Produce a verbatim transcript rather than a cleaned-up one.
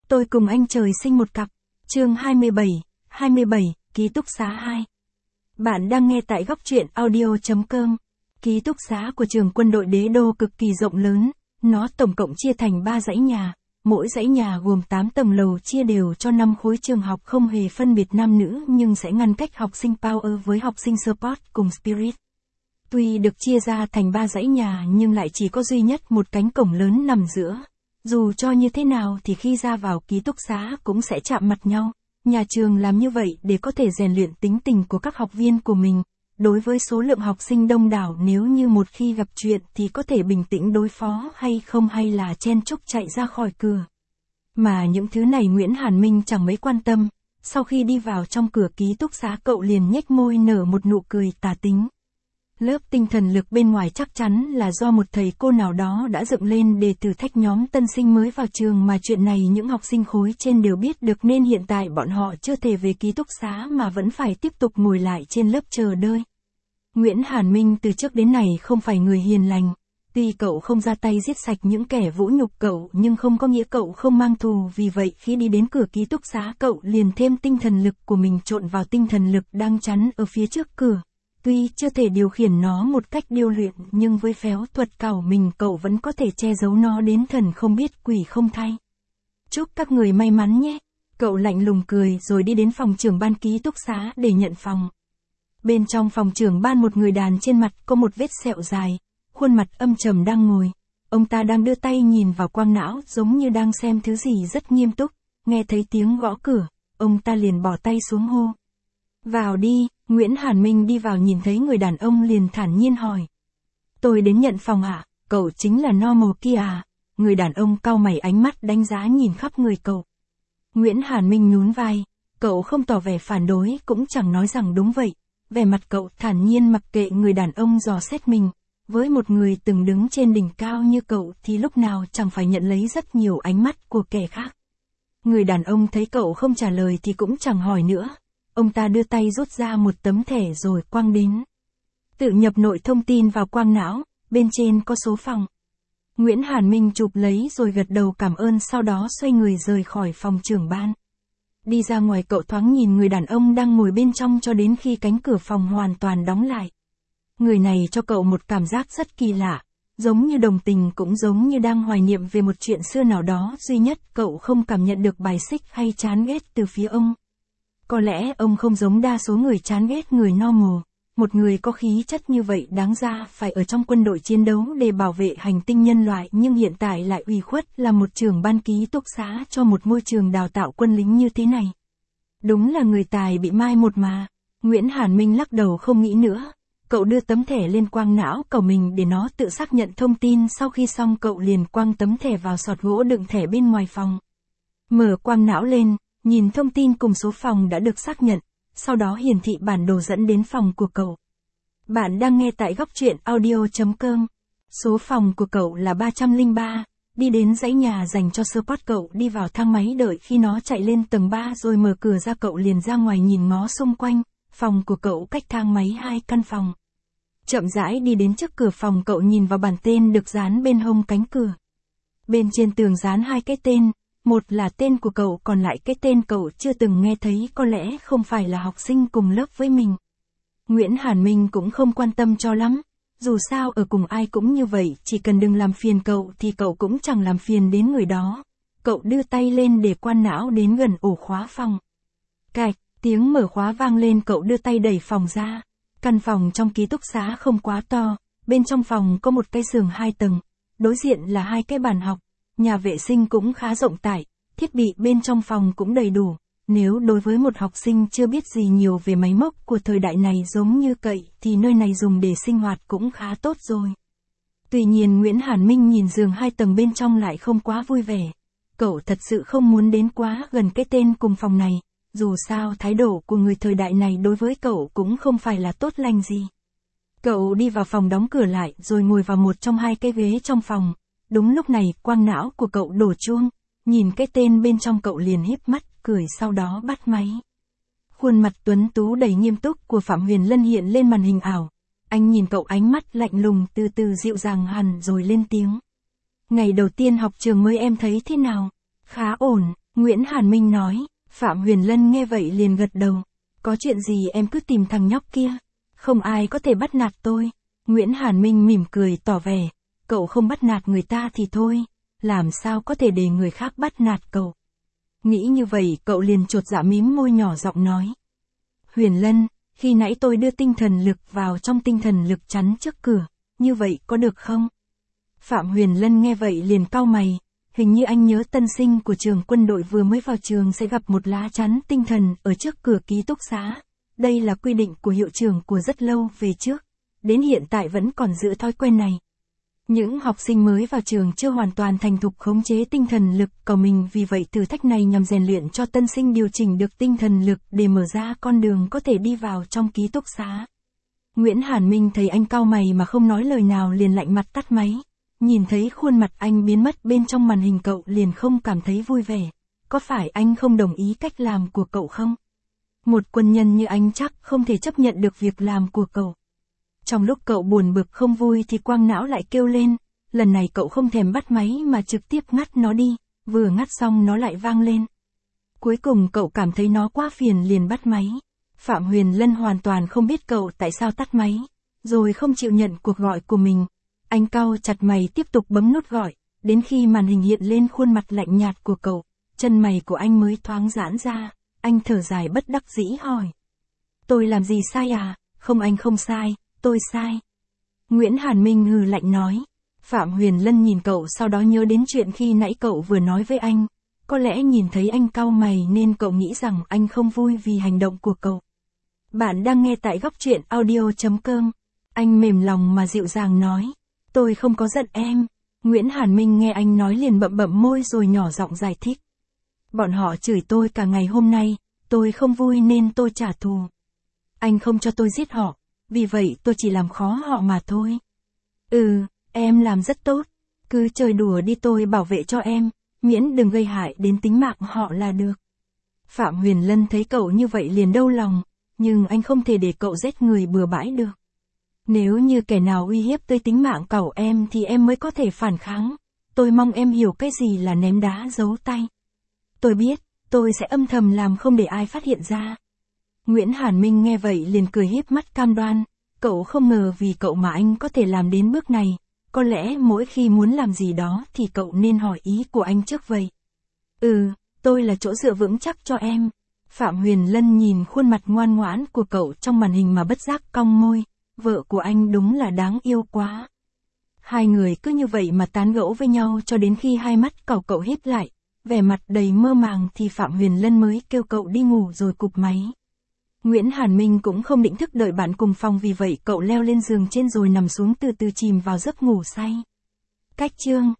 Tôi cùng anh trời sinh một cặp. Chương hai mươi bảy, hai mươi bảy, ký túc xá hai. Bạn đang nghe tại góc truyện audio.com. Ký túc xá của trường quân đội Đế Đô cực kỳ rộng lớn, nó tổng cộng chia thành ba dãy nhà, mỗi dãy nhà gồm tám tầng lầu chia đều cho năm khối trường học không hề phân biệt nam nữ nhưng sẽ ngăn cách học sinh Power với học sinh Support cùng Spirit. Tuy được chia ra thành ba dãy nhà nhưng lại chỉ có duy nhất một cánh cổng lớn nằm giữa. Dù cho như thế nào thì khi ra vào ký túc xá cũng sẽ chạm mặt nhau. Nhà trường làm như vậy để có thể rèn luyện tính tình của các học viên của mình. Đối với số lượng học sinh đông đảo, nếu như một khi gặp chuyện thì có thể bình tĩnh đối phó hay không, hay là chen chúc chạy ra khỏi cửa. Mà những thứ này Nguyễn Hàn Minh chẳng mấy quan tâm. Sau khi đi vào trong cửa ký túc xá, cậu liền nhếch môi nở một nụ cười tà tính. Lớp tinh thần lực bên ngoài chắc chắn là do một thầy cô nào đó đã dựng lên để thử thách nhóm tân sinh mới vào trường, mà chuyện này những học sinh khối trên đều biết được, nên hiện tại bọn họ chưa thể về ký túc xá mà vẫn phải tiếp tục ngồi lại trên lớp chờ đợi. Nguyễn Hàn Minh từ trước đến nay không phải người hiền lành. Tuy cậu không ra tay giết sạch những kẻ vũ nhục cậu nhưng không có nghĩa cậu không mang thù, vì vậy khi đi đến cửa ký túc xá cậu liền thêm tinh thần lực của mình trộn vào tinh thần lực đang chắn ở phía trước cửa. Tuy chưa thể điều khiển nó một cách điêu luyện nhưng với phép thuật cảo mình cậu vẫn có thể che giấu nó đến thần không biết quỷ không thay. Chúc các người may mắn nhé. Cậu lạnh lùng cười rồi đi đến phòng trưởng ban ký túc xá để nhận phòng. Bên trong phòng trưởng ban, một người đàn trên mặt có một vết sẹo dài, khuôn mặt âm trầm đang ngồi. Ông ta đang đưa tay nhìn vào quang não giống như đang xem thứ gì rất nghiêm túc. Nghe thấy tiếng gõ cửa, ông ta liền bỏ tay xuống hô. Vào đi. Nguyễn Hàn Minh đi vào nhìn thấy người đàn ông liền thản nhiên hỏi. Tôi đến nhận phòng ạ, à? Cậu chính là Normal kia à? Người đàn ông cau mày, ánh mắt đánh giá nhìn khắp người cậu. Nguyễn Hàn Minh nhún vai, cậu không tỏ vẻ phản đối cũng chẳng nói rằng đúng vậy. Vẻ mặt cậu thản nhiên mặc kệ người đàn ông dò xét mình. Với một người từng đứng trên đỉnh cao như cậu thì lúc nào chẳng phải nhận lấy rất nhiều ánh mắt của kẻ khác. Người đàn ông thấy cậu không trả lời thì cũng chẳng hỏi nữa. Ông ta đưa tay rút ra một tấm thẻ rồi quăng đến. Tự nhập nội thông tin vào quang não, bên trên có số phòng. Nguyễn Hàn Minh chụp lấy rồi gật đầu cảm ơn, sau đó xoay người rời khỏi phòng trưởng ban. Đi ra ngoài, cậu thoáng nhìn người đàn ông đang ngồi bên trong cho đến khi cánh cửa phòng hoàn toàn đóng lại. Người này cho cậu một cảm giác rất kỳ lạ, giống như đồng tình cũng giống như đang hoài niệm về một chuyện xưa nào đó, duy nhất cậu không cảm nhận được bài xích hay chán ghét từ phía ông. Có lẽ ông không giống đa số người chán ghét người normal. Một người có khí chất như vậy đáng ra phải ở trong quân đội chiến đấu để bảo vệ hành tinh nhân loại, nhưng hiện tại lại ủy khuất là một trưởng ban ký túc xá cho một môi trường đào tạo quân lính như thế này. Đúng là người tài bị mai một mà. Nguyễn Hàn Minh lắc đầu không nghĩ nữa. Cậu đưa tấm thẻ lên quang não cậu mình để nó tự xác nhận thông tin. Sau khi xong cậu liền quăng tấm thẻ vào sọt gỗ đựng thẻ bên ngoài phòng. Mở quang não lên, nhìn thông tin cùng số phòng đã được xác nhận, sau đó hiển thị bản đồ dẫn đến phòng của cậu. Bạn đang nghe tại góc truyện audio.com. Số phòng của cậu là ba trăm lẻ ba, đi đến dãy nhà dành cho support, cậu đi vào thang máy đợi khi nó chạy lên tầng ba rồi mở cửa ra, cậu liền ra ngoài nhìn ngó xung quanh. Phòng của cậu cách thang máy hai căn phòng. Chậm rãi đi đến trước cửa phòng, cậu nhìn vào bản tên được dán bên hông cánh cửa. Bên trên tường dán hai cái tên. Một là tên của cậu, còn lại cái tên cậu chưa từng nghe thấy, có lẽ không phải là học sinh cùng lớp với mình. Nguyễn Hàn Minh cũng không quan tâm cho lắm. Dù sao ở cùng ai cũng như vậy, chỉ cần đừng làm phiền cậu thì cậu cũng chẳng làm phiền đến người đó. Cậu đưa tay lên để quan não đến gần ổ khóa phòng. Cạch, tiếng mở khóa vang lên, cậu đưa tay đẩy phòng ra. Căn phòng trong ký túc xá không quá to. Bên trong phòng có một cái giường hai tầng. Đối diện là hai cái bàn học. Nhà vệ sinh cũng khá rộng rãi, thiết bị bên trong phòng cũng đầy đủ. Nếu đối với một học sinh chưa biết gì nhiều về máy móc của thời đại này giống như cậy thì nơi này dùng để sinh hoạt cũng khá tốt rồi. Tuy nhiên Nguyễn Hàn Minh nhìn giường hai tầng bên trong lại không quá vui vẻ. Cậu thật sự không muốn đến quá gần cái tên cùng phòng này. Dù sao thái độ của người thời đại này đối với cậu cũng không phải là tốt lành gì. Cậu đi vào phòng đóng cửa lại rồi ngồi vào một trong hai cái ghế trong phòng. Đúng lúc này quang não của cậu đổ chuông, nhìn cái tên bên trong cậu liền híp mắt, cười sau đó bắt máy. Khuôn mặt tuấn tú đầy nghiêm túc của Phạm Huyền Lân hiện lên màn hình ảo. Anh nhìn cậu ánh mắt lạnh lùng từ từ dịu dàng hẳn rồi lên tiếng. Ngày đầu tiên học trường mới em thấy thế nào? Khá ổn, Nguyễn Hàn Minh nói. Phạm Huyền Lân nghe vậy liền gật đầu. Có chuyện gì em cứ tìm thằng nhóc kia. Không ai có thể bắt nạt tôi. Nguyễn Hàn Minh mỉm cười tỏ vẻ. Cậu không bắt nạt người ta thì thôi. Làm sao có thể để người khác bắt nạt cậu. Nghĩ như vậy cậu liền chột dạ mím môi nhỏ giọng nói. Huyền Lân, khi nãy tôi đưa tinh thần lực vào trong tinh thần lực chắn trước cửa. Như vậy có được không? Phạm Huyền Lân nghe vậy liền cau mày. Hình như anh nhớ tân sinh của trường quân đội vừa mới vào trường sẽ gặp một lá chắn tinh thần ở trước cửa ký túc xá. Đây là quy định của hiệu trưởng của rất lâu về trước. Đến hiện tại vẫn còn giữ thói quen này. Những học sinh mới vào trường chưa hoàn toàn thành thục khống chế tinh thần lực của mình, vì vậy thử thách này nhằm rèn luyện cho tân sinh điều chỉnh được tinh thần lực để mở ra con đường có thể đi vào trong ký túc xá. Nguyễn Hàn Minh thấy anh cau mày mà không nói lời nào liền lạnh mặt tắt máy. Nhìn thấy khuôn mặt anh biến mất bên trong màn hình cậu liền không cảm thấy vui vẻ. Có phải anh không đồng ý cách làm của cậu không? Một quân nhân như anh chắc không thể chấp nhận được việc làm của cậu. Trong lúc cậu buồn bực không vui thì quang não lại kêu lên. Lần này cậu không thèm bắt máy mà trực tiếp ngắt nó đi. Vừa ngắt xong nó lại vang lên. Cuối cùng cậu cảm thấy nó quá phiền liền bắt máy. Phạm Huyền Lân hoàn toàn không biết cậu tại sao tắt máy. Rồi không chịu nhận cuộc gọi của mình. Anh cau chặt mày tiếp tục bấm nút gọi. Đến khi màn hình hiện lên khuôn mặt lạnh nhạt của cậu, chân mày của anh mới thoáng giãn ra. Anh thở dài bất đắc dĩ hỏi. Tôi làm gì sai à? Không, anh không sai, tôi sai. Nguyễn Hàn Minh hừ lạnh nói. Phạm Huyền Lân nhìn cậu sau đó nhớ đến chuyện khi nãy cậu vừa nói với anh. Có lẽ nhìn thấy anh cau mày nên cậu nghĩ rằng anh không vui vì hành động của cậu. Bạn đang nghe tại góc truyện audio chấm com. Anh mềm lòng mà dịu dàng nói. Tôi không có giận em. Nguyễn Hàn Minh nghe anh nói liền bậm bậm môi rồi nhỏ giọng giải thích. Bọn họ chửi tôi cả ngày hôm nay, tôi không vui nên tôi trả thù. Anh không cho tôi giết họ, vì vậy tôi chỉ làm khó họ mà thôi. Ừ, em làm rất tốt. Cứ chơi đùa đi, tôi bảo vệ cho em, miễn đừng gây hại đến tính mạng họ là được. Phạm Huyền Lân thấy cậu như vậy liền đau lòng, nhưng anh không thể để cậu giết người bừa bãi được. Nếu như kẻ nào uy hiếp tới tính mạng cậu em thì em mới có thể phản kháng. Tôi mong em hiểu cái gì là ném đá giấu tay. Tôi biết, tôi sẽ âm thầm làm không để ai phát hiện ra. Nguyễn Hàn Minh nghe vậy liền cười híp mắt cam đoan. Cậu không ngờ vì cậu mà anh có thể làm đến bước này. Có lẽ mỗi khi muốn làm gì đó thì cậu nên hỏi ý của anh trước vậy. Ừ, tôi là chỗ dựa vững chắc cho em. Phạm Huyền Lân nhìn khuôn mặt ngoan ngoãn của cậu trong màn hình mà bất giác cong môi. Vợ của anh đúng là đáng yêu quá. Hai người cứ như vậy mà tán gẫu với nhau cho đến khi hai mắt cậu cậu híp lại. Vẻ mặt đầy mơ màng thì Phạm Huyền Lân mới kêu cậu đi ngủ rồi cụp máy. Nguyễn Hàn Minh cũng không định thức đợi bạn cùng phòng, vì vậy cậu leo lên giường trên rồi nằm xuống từ từ chìm vào giấc ngủ say. Cách chương